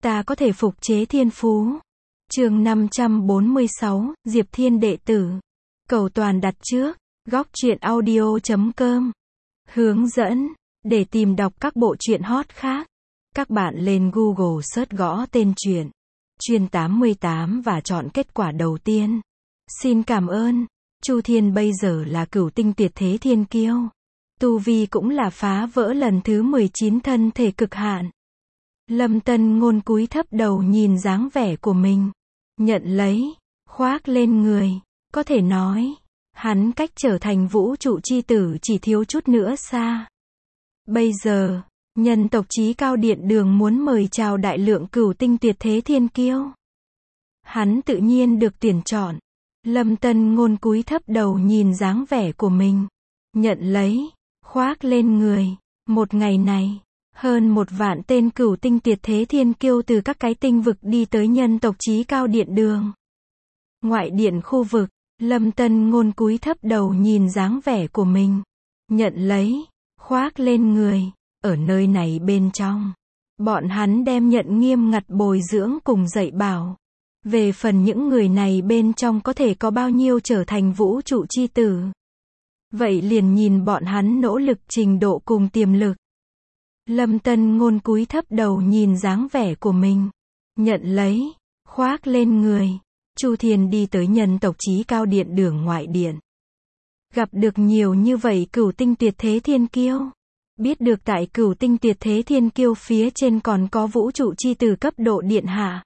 Ta có thể phục chế thiên phú. Chương 546, Diệp Thiên đệ tử. Cầu toàn đặt trước, góc truyện audio.com. Hướng dẫn, để tìm đọc các bộ truyện hot khác, các bạn lên Google search gõ tên truyện Chuyên 88 và chọn kết quả đầu tiên. Xin cảm ơn. Chu Thiên bây giờ là cửu tinh tuyệt thế thiên kiêu. Tu vi cũng là phá vỡ lần thứ 19 thân thể cực hạn. Lâm Tân Ngôn cúi thấp đầu nhìn dáng vẻ của mình. Nhận lấy, khoác lên người. Có thể nói, hắn cách trở thành vũ trụ chi tử chỉ thiếu chút nữa xa. Bây giờ, nhân tộc Chí Cao Điện Đường muốn mời chào đại lượng cửu tinh tuyệt thế thiên kiêu. Hắn tự nhiên được tuyển chọn. Lâm Tân Ngôn cúi thấp đầu nhìn dáng vẻ của mình. Nhận lấy, khoác lên người. Một ngày này, hơn 1 vạn tên cửu tinh tuyệt thế thiên kiêu từ các cái tinh vực đi tới nhân tộc Chí Cao Điện Đường. Ngoại điện khu vực, Lâm Tân Ngôn cúi thấp đầu nhìn dáng vẻ của mình. Nhận lấy, khoác lên người. Ở nơi này bên trong, bọn hắn đem nhận nghiêm ngặt bồi dưỡng cùng dạy bảo. Về phần những người này bên trong có thể có bao nhiêu trở thành vũ trụ chi tử, vậy liền nhìn bọn hắn nỗ lực trình độ cùng tiềm lực. Lâm Tân Ngôn cúi thấp đầu nhìn dáng vẻ của mình. Nhận lấy, khoác lên người. Chu Thiên đi tới nhân tộc Chí Cao Điện Đường ngoại điện. Gặp được nhiều như vậy cửu tinh tuyệt thế thiên kiêu. Biết được tại cửu tinh tuyệt thế thiên kiêu phía trên còn có vũ trụ chi tử cấp độ điện hạ.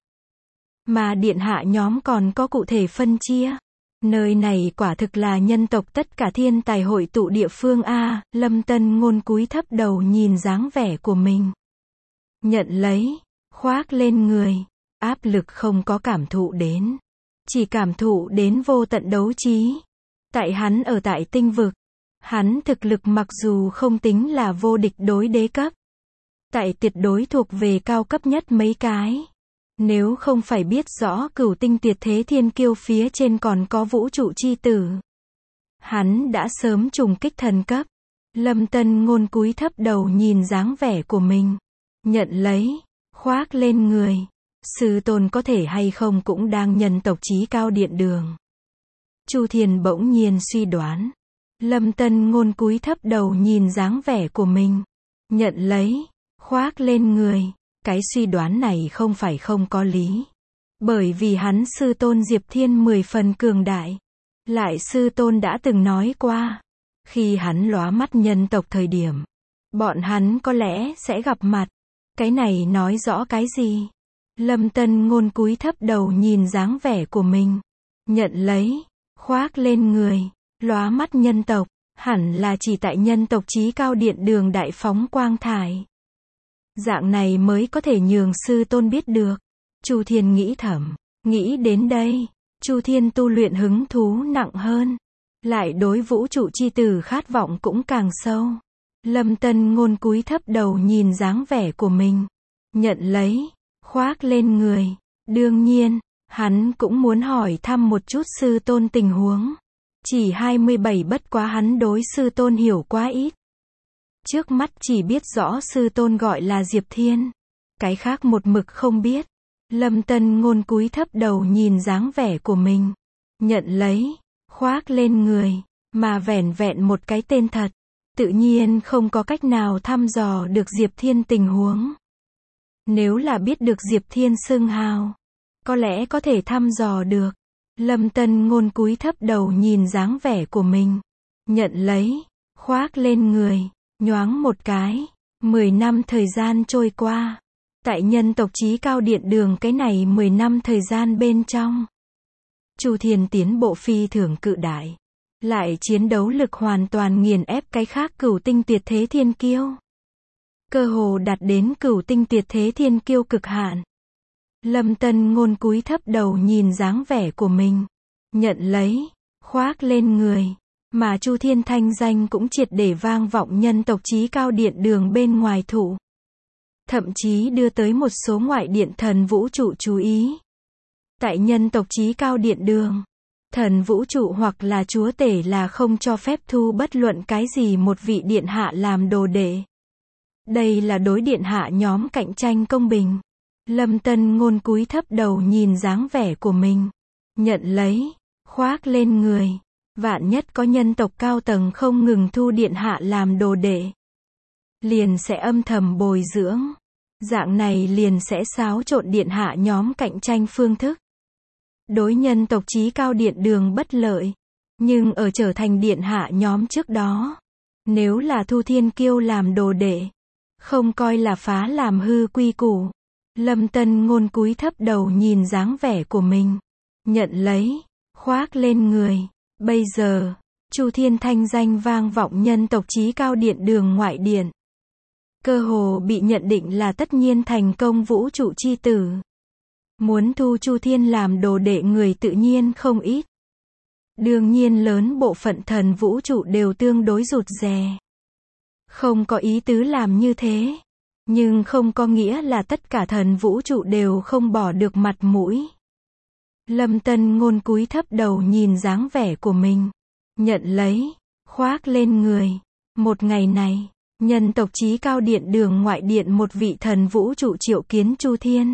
Mà điện hạ nhóm còn có cụ thể phân chia. Nơi này quả thực là nhân tộc tất cả thiên tài hội tụ địa phương a. Lâm Tân Ngôn cúi thấp đầu nhìn dáng vẻ của mình. Nhận lấy, khoác lên người. Áp lực không có cảm thụ đến. Chỉ cảm thụ đến vô tận đấu trí. Tại hắn ở tại tinh vực. Hắn thực lực mặc dù không tính là vô địch đối đế cấp. Tại tuyệt đối thuộc về cao cấp nhất mấy cái. Nếu không phải biết rõ cửu tinh tuyệt thế thiên kiêu phía trên còn có vũ trụ chi tử, hắn đã sớm trùng kích thần cấp. Lâm Tân Ngôn cúi thấp đầu nhìn dáng vẻ của mình. Nhận lấy, khoác lên người. Sư tôn có thể hay không cũng đang nhân tộc Chí Cao Điện Đường. Chu Thiên bỗng nhiên suy đoán. Lâm Tân Ngôn cúi thấp đầu nhìn dáng vẻ của mình. Nhận lấy, khoác lên người. Cái suy đoán này không phải không có lý. Bởi vì hắn sư tôn Diệp Thiên 10 phần cường đại. Lại sư tôn đã từng nói qua. Khi hắn lóa mắt nhân tộc thời điểm, bọn hắn có lẽ sẽ gặp mặt. Cái này nói rõ cái gì? Lâm Tân Ngôn cúi thấp đầu nhìn dáng vẻ của mình. Nhận lấy, khoác lên người. Lóa mắt nhân tộc, hẳn là chỉ tại nhân tộc Chí Cao Điện Đường đại phóng quang thải. Dạng này mới có thể nhường sư tôn biết được. Chu Thiên nghĩ thầm. Nghĩ đến đây, Chu Thiên tu luyện hứng thú nặng hơn. Lại đối vũ trụ chi tử khát vọng cũng càng sâu. Lâm Tân Ngôn cúi thấp đầu nhìn dáng vẻ của mình. Nhận lấy, khoác lên người. Đương nhiên, hắn cũng muốn hỏi thăm một chút sư tôn tình huống. Chỉ 27 bất quá hắn đối sư tôn hiểu quá ít. Trước mắt chỉ biết rõ sư tôn gọi là Diệp Thiên. Cái khác một mực không biết. Lâm Tân Ngôn cúi thấp đầu nhìn dáng vẻ của mình. Nhận lấy, khoác lên người. Mà vẻn vẹn một cái tên thật. Tự nhiên không có cách nào thăm dò được Diệp Thiên tình huống. Nếu là biết được Diệp Thiên xưng hào, có lẽ có thể thăm dò được. Lâm Tân Ngôn cúi thấp đầu nhìn dáng vẻ của mình. Nhận lấy, khoác lên người. Nhoáng một cái, 10 năm thời gian trôi qua. Tại nhân tộc Chí Cao Điện Đường cái này 10 năm thời gian bên trong, Chu Thiên tiến bộ phi thường cự đại. Lại chiến đấu lực hoàn toàn nghiền ép cái khác cửu tinh tuyệt thế thiên kiêu. Cơ hồ đạt đến cửu tinh tuyệt thế thiên kiêu cực hạn. Lâm Tân Ngôn cúi thấp đầu nhìn dáng vẻ của mình. Nhận lấy, khoác lên người. Mà Chu Thiên thanh danh cũng triệt để vang vọng nhân tộc Chí Cao Điện Đường bên ngoài thụ. Thậm chí đưa tới một số ngoại điện thần vũ trụ chú ý. Tại nhân tộc Chí Cao Điện Đường, thần vũ trụ hoặc là chúa tể là không cho phép thu bất luận cái gì một vị điện hạ làm đồ đệ. Đây là đối điện hạ nhóm cạnh tranh công bình. Lâm Tân Ngôn cúi thấp đầu nhìn dáng vẻ của mình. Nhận lấy, khoác lên người. Vạn nhất có nhân tộc cao tầng không ngừng thu điện hạ làm đồ đệ. Liền sẽ âm thầm bồi dưỡng. Dạng này liền sẽ xáo trộn điện hạ nhóm cạnh tranh phương thức. Đối nhân tộc chí cao điện đường bất lợi. Nhưng ở trở thành điện hạ nhóm trước đó. Nếu là thu thiên kiêu làm đồ đệ. Không coi là phá làm hư quy củ. Lâm Tân Ngôn cúi thấp đầu nhìn dáng vẻ của mình. Nhận lấy, khoác lên người. Bây giờ, Chu Thiên thanh danh vang vọng nhân tộc chí cao điện đường ngoại điện. Cơ hồ bị nhận định là tất nhiên thành công vũ trụ chi tử. Muốn thu Chu Thiên làm đồ đệ người tự nhiên không ít. Đương nhiên lớn bộ phận thần vũ trụ đều tương đối rụt rè. Không có ý tứ làm như thế. Nhưng không có nghĩa là tất cả thần vũ trụ đều không bỏ được mặt mũi. Lâm Tân Ngôn cúi thấp đầu nhìn dáng vẻ của mình. Nhận lấy, khoác lên người. Một ngày này, nhân tộc chí cao điện đường ngoại điện một vị thần vũ trụ triệu kiến Chu Thiên.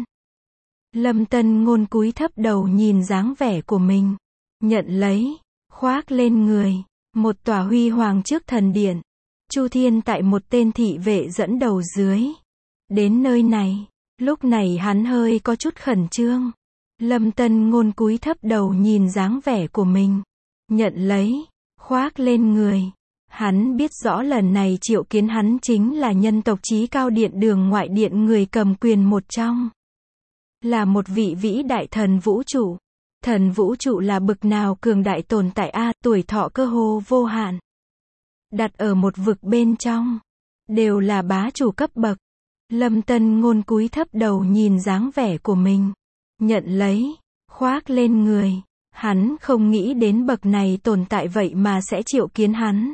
Lâm Tân Ngôn cúi thấp đầu nhìn dáng vẻ của mình. Nhận lấy, khoác lên người. Một tòa huy hoàng trước thần điện. Chu Thiên tại một tên thị vệ dẫn đầu dưới. Đến nơi này, lúc này hắn hơi có chút khẩn trương. Lâm Tân Ngôn cúi thấp đầu nhìn dáng vẻ của mình. Nhận lấy, khoác lên người. Hắn biết rõ lần này triệu kiến hắn chính là nhân tộc chí cao điện đường ngoại điện người cầm quyền một trong. Là một vị vĩ đại thần vũ trụ. Thần vũ trụ là bực nào cường đại tồn tại a, tuổi thọ cơ hồ vô hạn. Đặt ở một vực bên trong. Đều là bá chủ cấp bậc. Lâm Tân Ngôn cúi thấp đầu nhìn dáng vẻ của mình. Nhận lấy, khoác lên người. Hắn không nghĩ đến bậc này tồn tại vậy mà sẽ triệu kiến hắn.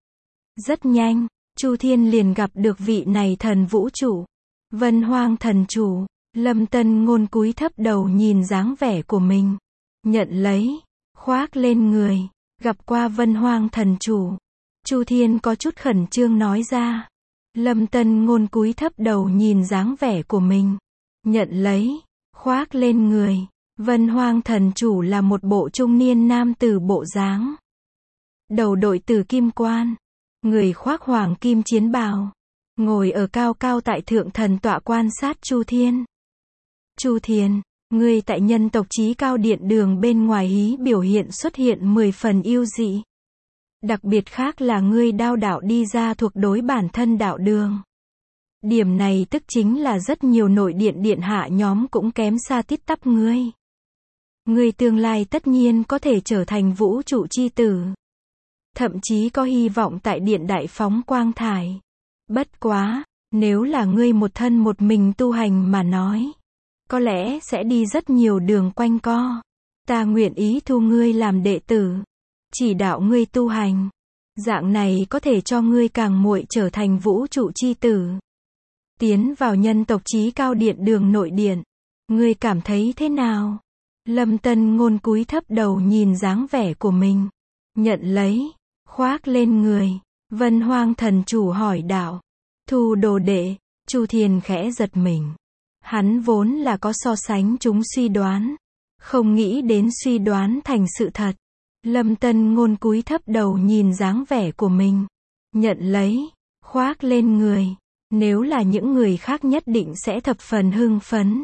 Rất nhanh, Chu Thiên liền gặp được vị này thần vũ trụ. Vân Hoang thần chủ. Lâm Tân Ngôn cúi thấp đầu nhìn dáng vẻ của mình. Nhận lấy, khoác lên người. Gặp qua Vân Hoang thần chủ. Chu Thiên có chút khẩn trương nói ra. Lâm Tân Ngôn cúi thấp đầu nhìn dáng vẻ của mình. Nhận lấy, khoác lên người. Vân Hoang thần chủ là một bộ trung niên nam tử bộ dáng. Đầu đội tử kim quan. Người khoác hoàng kim chiến bào. Ngồi ở cao cao tại thượng thần tọa quan sát Chu Thiên. Chu Thiên, ngươi tại nhân tộc chí cao điện đường bên ngoài hí biểu hiện xuất hiện 10 phần yêu dị. Đặc biệt khác là ngươi đao đạo đi ra thuộc đối bản thân đạo đường. Điểm này tức chính là rất nhiều nội điện điện hạ nhóm cũng kém xa tít tắp ngươi. Ngươi tương lai tất nhiên có thể trở thành vũ trụ chi tử. Thậm chí có hy vọng tại điện đại phóng quang thải. Bất quá, nếu là ngươi một thân một mình tu hành mà nói, có lẽ sẽ đi rất nhiều đường quanh co. Ta nguyện ý thu ngươi làm đệ tử. Chỉ đạo ngươi tu hành. Dạng này có thể cho ngươi càng muội trở thành vũ trụ chi tử. Tiến vào nhân tộc chí cao điện đường nội điện. Ngươi cảm thấy thế nào? Lâm Tân Ngôn cúi thấp đầu nhìn dáng vẻ của mình. Nhận lấy, khoác lên người. Vân Hoang thần chủ hỏi đạo. Thu đồ đệ. Chu Thiên khẽ giật mình. Hắn vốn là có so sánh chúng suy đoán. Không nghĩ đến suy đoán thành sự thật. Lâm Tân Ngôn cúi thấp đầu nhìn dáng vẻ của mình. Nhận lấy, khoác lên người. Nếu là những người khác nhất định sẽ thập phần hưng phấn.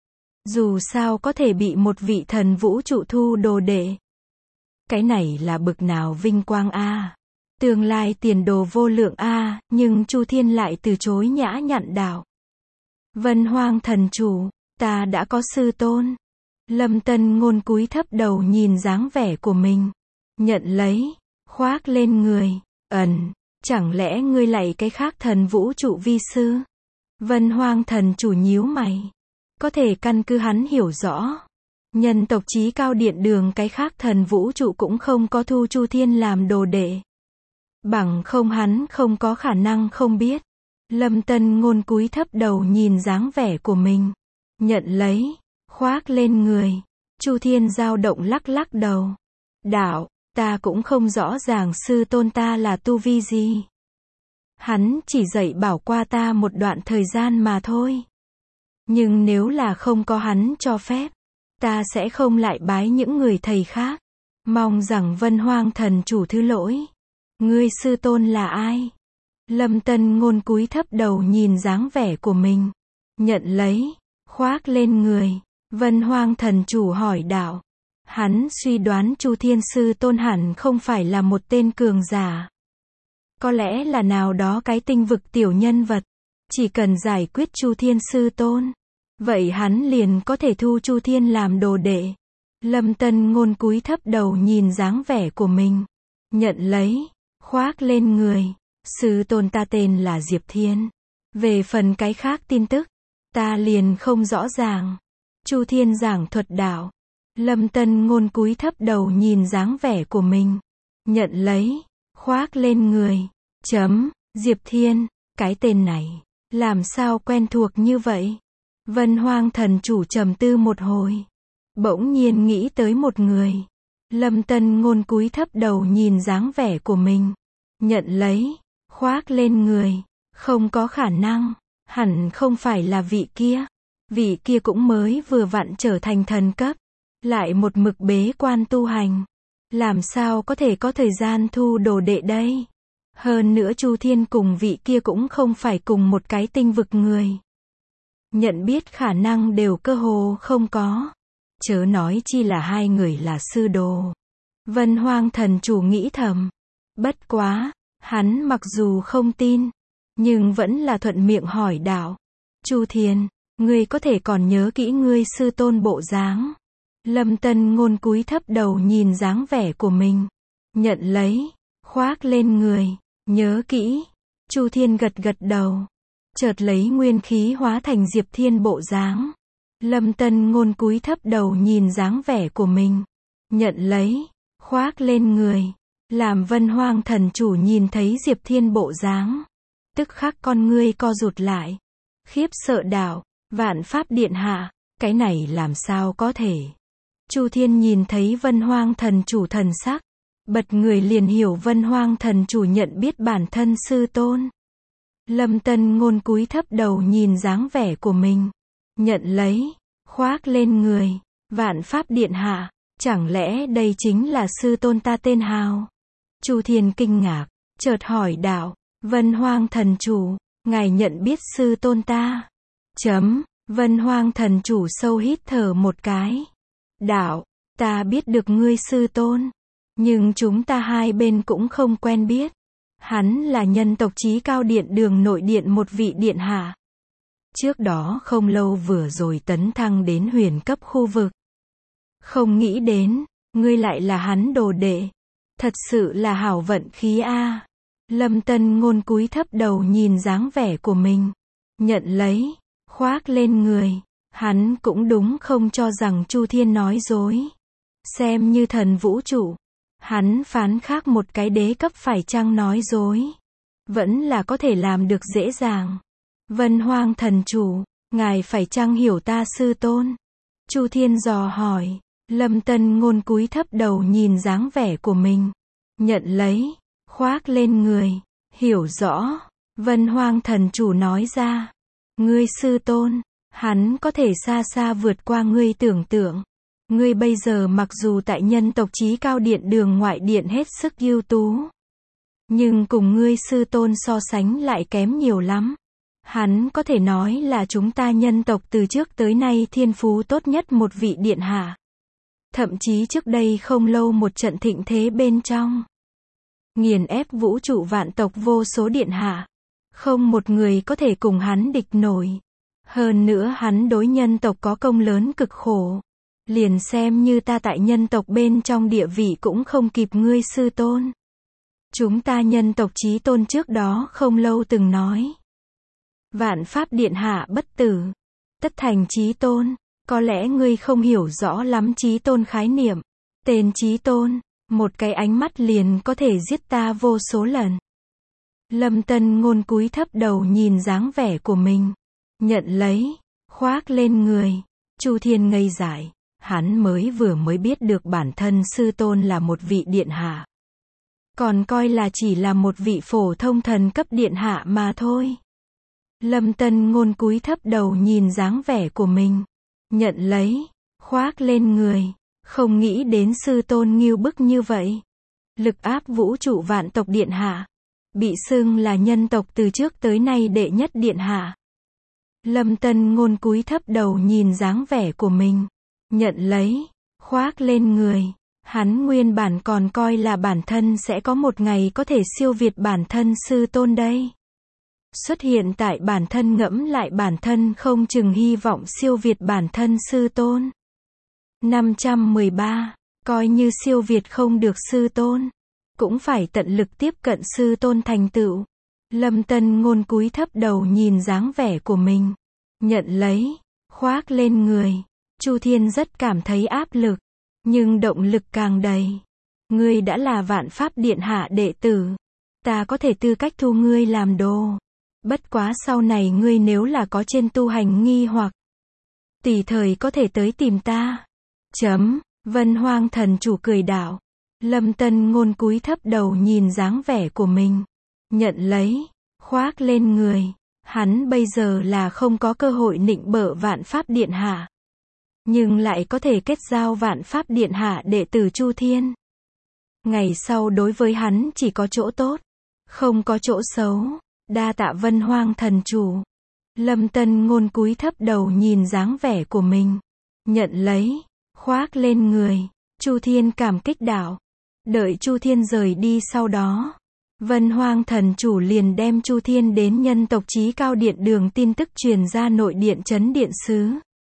Dù sao có thể bị một vị thần vũ trụ thu đồ đệ. Cái này là bực nào vinh quang a. Tương lai tiền đồ vô lượng a, nhưng Chu Thiên lại từ chối nhã nhặn đạo. Vân Hoang thần chủ, ta đã có sư tôn. Lâm Tân Ngôn cúi thấp đầu nhìn dáng vẻ của mình. Nhận lấy, khoác lên người. Chẳng lẽ ngươi lại cái khác thần vũ trụ vi sư? Vân Hoang thần chủ nhíu mày. Có thể căn cứ hắn hiểu rõ. Nhân tộc chí cao điện đường cái khác thần vũ trụ cũng không có thu Chu Thiên làm đồ đệ. Bằng không hắn không có khả năng không biết. Lâm Tân Ngôn cúi thấp đầu nhìn dáng vẻ của mình. Nhận lấy, khoác lên người. Chu Thiên dao động lắc lắc đầu. Đạo, ta cũng không rõ ràng sư tôn ta là tu vi gì. Hắn chỉ dạy bảo qua ta một đoạn thời gian mà thôi. Nhưng nếu là không có hắn cho phép, ta sẽ không lại bái những người thầy khác. Mong rằng Vân Hoang thần chủ thứ lỗi. Ngươi sư tôn là ai? Lâm Tân Ngôn cúi thấp đầu nhìn dáng vẻ của mình. Nhận lấy, khoác lên người. Vân Hoang thần chủ hỏi đạo. Hắn suy đoán Chu Thiên sư tôn hẳn không phải là một tên cường giả. Có lẽ là nào đó cái tinh vực tiểu nhân vật. Chỉ cần giải quyết Chu Thiên sư tôn, vậy hắn liền có thể thu Chu Thiên làm đồ đệ. Lâm Tân Ngôn cúi thấp đầu nhìn dáng vẻ của mình. Nhận lấy, khoác lên người. Sư tôn ta tên là Diệp Thiên. Về phần cái khác tin tức, ta liền không rõ ràng. Chu Thiên giảng thuật đạo. Lâm Tân Ngôn cúi thấp đầu nhìn dáng vẻ của mình. Nhận lấy, khoác lên người. Diệp Thiên, cái tên này, làm sao quen thuộc như vậy? Vân Hoang thần chủ trầm tư một hồi. Bỗng nhiên nghĩ tới một người. Lâm Tân Ngôn cúi thấp đầu nhìn dáng vẻ của mình. Nhận lấy, khoác lên người. Không có khả năng, hẳn không phải là vị kia. Vị kia cũng mới vừa vặn trở thành thần cấp. Lại một mực bế quan tu hành. Làm sao có thể có thời gian thu đồ đệ đây? Hơn nữa Chu Thiên cùng vị kia cũng không phải cùng một cái tinh vực người. Nhận biết khả năng đều cơ hồ không có. Chớ nói chi là hai người là sư đồ. Vân Hoang thần chủ nghĩ thầm. Bất quá, hắn mặc dù không tin, nhưng vẫn là thuận miệng hỏi đạo. Chu Thiên, ngươi có thể còn nhớ kỹ ngươi sư tôn bộ dáng? Lâm Tân Ngôn cúi thấp đầu nhìn dáng vẻ của mình. Nhận lấy, khoác lên người. Nhớ kỹ. Chu Thiên gật gật đầu. Chợt lấy nguyên khí hóa thành Diệp Thiên bộ dáng. Lâm Tân Ngôn cúi thấp đầu nhìn dáng vẻ của mình. Nhận lấy, khoác lên người. Làm Vân Hoang thần chủ nhìn thấy Diệp Thiên bộ dáng, tức khắc con ngươi co rụt lại. Khiếp sợ đạo. Vạn Pháp điện hạ, cái này làm sao có thể? Chu Thiên nhìn thấy Vân Hoang thần chủ thần sắc, bật người liền hiểu Vân Hoang thần chủ nhận biết bản thân sư tôn. Lâm Tân Ngôn cúi thấp đầu nhìn dáng vẻ của mình. Nhận lấy, khoác lên người. Vạn Pháp điện hạ, chẳng lẽ đây chính là sư tôn ta tên Hào? Chu Thiên kinh ngạc, chợt hỏi đạo. Vân Hoang thần chủ, ngài nhận biết sư tôn ta? Vân Hoang thần chủ sâu hít thở một cái. Đạo, ta biết được ngươi sư tôn, nhưng chúng ta hai bên cũng không quen biết. Hắn là nhân tộc Chí Cao Điện Đường nội điện một vị điện hạ. Trước đó không lâu vừa rồi tấn thăng đến huyền cấp khu vực. Không nghĩ đến, ngươi lại là hắn đồ đệ. Thật sự là hảo vận khí a. Lâm Tân Ngôn cúi thấp đầu nhìn dáng vẻ của mình. Nhận lấy, khoác lên người. Hắn cũng đúng không cho rằng Chu Thiên nói dối. Xem như thần vũ trụ. Hắn phán khác một cái đế cấp phải chăng nói dối. Vẫn là có thể làm được dễ dàng. Vân Hoang thần chủ, ngài phải chăng hiểu ta sư tôn? Chu Thiên dò hỏi. Lâm Tân Ngôn cúi thấp đầu nhìn dáng vẻ của mình. Nhận lấy, khoác lên người. Hiểu rõ. Vân Hoang thần chủ nói ra. Ngươi sư tôn, hắn có thể xa xa vượt qua ngươi tưởng tượng. Ngươi bây giờ mặc dù tại nhân tộc Chí Cao Điện Đường ngoại điện hết sức ưu tú, nhưng cùng ngươi sư tôn so sánh lại kém nhiều lắm. Hắn có thể nói là chúng ta nhân tộc từ trước tới nay thiên phú tốt nhất một vị điện hạ. Thậm chí trước đây không lâu một trận thịnh thế bên trong, nghiền ép vũ trụ vạn tộc vô số điện hạ. Không một người có thể cùng hắn địch nổi. Hơn nữa hắn đối nhân tộc có công lớn cực khổ. Liền xem như ta tại nhân tộc bên trong địa vị cũng không kịp ngươi sư tôn. Chúng ta nhân tộc Chí Tôn trước đó không lâu từng nói. Vạn Pháp điện hạ bất tử, tất thành Chí Tôn. Có lẽ ngươi không hiểu rõ lắm Chí Tôn khái niệm. Tên Chí Tôn, một cái ánh mắt liền có thể giết ta vô số lần. Lâm Tân Ngôn cúi thấp đầu nhìn dáng vẻ của mình. Nhận lấy, khoác lên người. Chu Thiên ngây dại. Hắn mới biết được bản thân sư tôn là một vị điện hạ. Còn coi là chỉ là một vị phổ thông thần cấp điện hạ mà thôi. Lâm Tân Ngôn cúi thấp đầu nhìn dáng vẻ của mình. Nhận lấy, khoác lên người. Không nghĩ đến sư tôn ngưu bức như vậy. Lực áp vũ trụ vạn tộc điện hạ. Bị xưng là nhân tộc từ trước tới nay đệ nhất điện hạ. Lâm Tân Ngôn cúi thấp đầu nhìn dáng vẻ của mình. Nhận lấy, khoác lên người. Hắn nguyên bản còn coi là bản thân sẽ có một ngày có thể siêu việt bản thân sư tôn đây. Xuất hiện tại bản thân ngẫm lại bản thân không chừng hy vọng siêu việt bản thân sư tôn. 513. Coi như siêu việt không được sư tôn, cũng phải tận lực tiếp cận sư tôn thành tựu. Lâm Tân Ngôn cúi thấp đầu nhìn dáng vẻ của mình. Nhận lấy, khoác lên người. Chu Thiên rất cảm thấy áp lực, nhưng động lực càng đầy. Ngươi đã là Vạn Pháp Điện hạ đệ tử. Ta có thể tư cách thu ngươi làm đồ. Bất quá sau này ngươi nếu là có trên tu hành nghi hoặc, tùy thời có thể tới tìm ta. Vân Hoang thần chủ cười đạo. Lâm Tân Ngôn cúi thấp đầu nhìn dáng vẻ của mình. Nhận lấy, khoác lên người. Hắn bây giờ là không có cơ hội nịnh bợ Vạn Pháp Điện hạ, nhưng lại có thể kết giao Vạn Pháp Điện hạ đệ tử Chu Thiên. Ngày sau đối với hắn chỉ có chỗ tốt, không có chỗ xấu. Đa tạ Vân Hoang thần chủ. Lâm Tân Ngôn cúi thấp đầu nhìn dáng vẻ của mình. Nhận lấy, khoác lên người. Chu Thiên cảm kích đạo. Đợi Chu Thiên rời đi sau đó, Vân Hoang thần chủ liền đem Chu Thiên đến nhân tộc Chí Cao Điện Đường tin tức truyền ra nội điện Chấn Điện Sứ.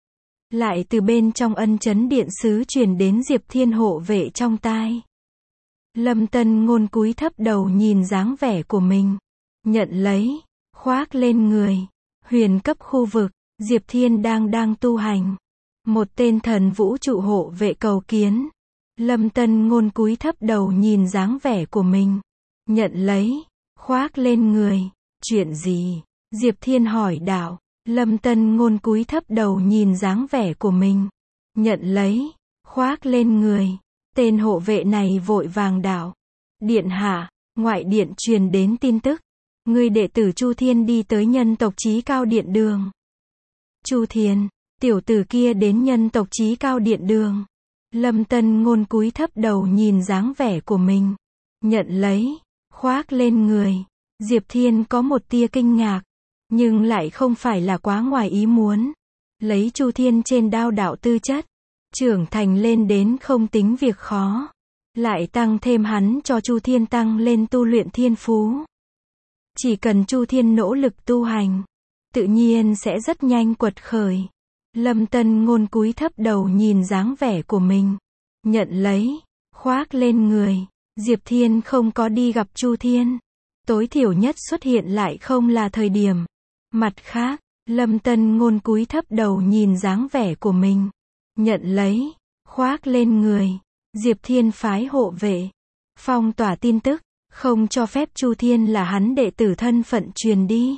Lại từ bên trong Ân Chấn Điện Sứ truyền đến Diệp Thiên hộ vệ trong tai. Lâm Tân Ngôn cúi thấp đầu nhìn dáng vẻ của mình. Nhận lấy, khoác lên người. Huyền cấp khu vực, Diệp Thiên đang tu hành. Một tên thần vũ trụ hộ vệ cầu kiến. Lâm Tân Ngôn cúi thấp đầu nhìn dáng vẻ của mình. Nhận lấy, khoác lên người. Chuyện gì? Diệp Thiên hỏi đạo. Lâm Tân Ngôn cúi thấp đầu nhìn dáng vẻ của mình. Nhận lấy, khoác lên người. Tên hộ vệ này vội vàng đạo. Điện hạ, ngoại điện truyền đến tin tức. Người đệ tử Chu Thiên đi tới nhân tộc Chí Cao Điện Đường. Chu Thiên, tiểu tử kia đến nhân tộc Chí Cao Điện Đường. Lâm Tân Ngôn cúi thấp đầu nhìn dáng vẻ của mình. Nhận lấy, khoác lên người. Diệp Thiên có một tia kinh ngạc, nhưng lại không phải là quá ngoài ý muốn. Lấy Chu Thiên trên đao đạo tư chất, trưởng thành lên đến không tính việc khó. Lại tăng thêm hắn cho Chu Thiên tăng lên tu luyện thiên phú. Chỉ cần Chu Thiên nỗ lực tu hành, tự nhiên sẽ rất nhanh quật khởi. Lâm Tân Ngôn cúi thấp đầu nhìn dáng vẻ của mình. Nhận lấy, khoác lên người. Diệp Thiên không có đi gặp Chu Thiên. Tối thiểu nhất xuất hiện lại không là thời điểm. Mặt khác, Lâm Tân Ngôn cúi thấp đầu nhìn dáng vẻ của mình. Nhận lấy, khoác lên người. Diệp Thiên phái hộ vệ, phong tỏa tin tức, không cho phép Chu Thiên là hắn đệ tử thân phận truyền đi.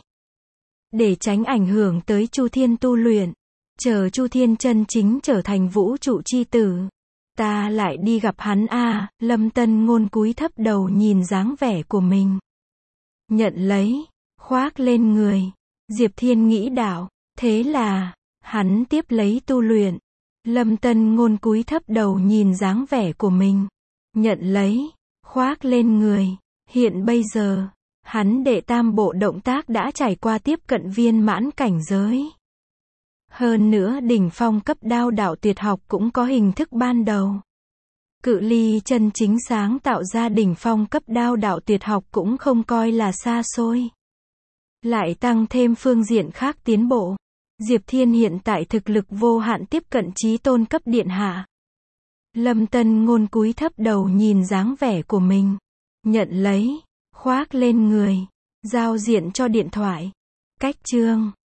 Để tránh ảnh hưởng tới Chu Thiên tu luyện. Chờ Chu Thiên chân chính trở thành vũ trụ chi tử, ta lại đi gặp hắn a. Lâm Tân Ngôn cúi thấp đầu nhìn dáng vẻ của mình. Nhận lấy, khoác lên người. Diệp Thiên nghĩ đạo. Thế là, hắn tiếp lấy tu luyện. Lâm Tân Ngôn cúi thấp đầu nhìn dáng vẻ của mình. Nhận lấy, khoác lên người. Hiện bây giờ, hắn đệ tam bộ động tác đã trải qua tiếp cận viên mãn cảnh giới. Hơn nữa đỉnh phong cấp đao đạo tuyệt học cũng có hình thức ban đầu. Cự ly chân chính sáng tạo ra đỉnh phong cấp đao đạo tuyệt học cũng không coi là xa xôi. Lại tăng thêm phương diện khác tiến bộ. Diệp Thiên hiện tại thực lực vô hạn tiếp cận chí tôn cấp điện hạ. Lâm Tân Ngôn cúi thấp đầu nhìn dáng vẻ của mình. Nhận lấy, khoác lên người. Giao diện cho điện thoại. Cách chương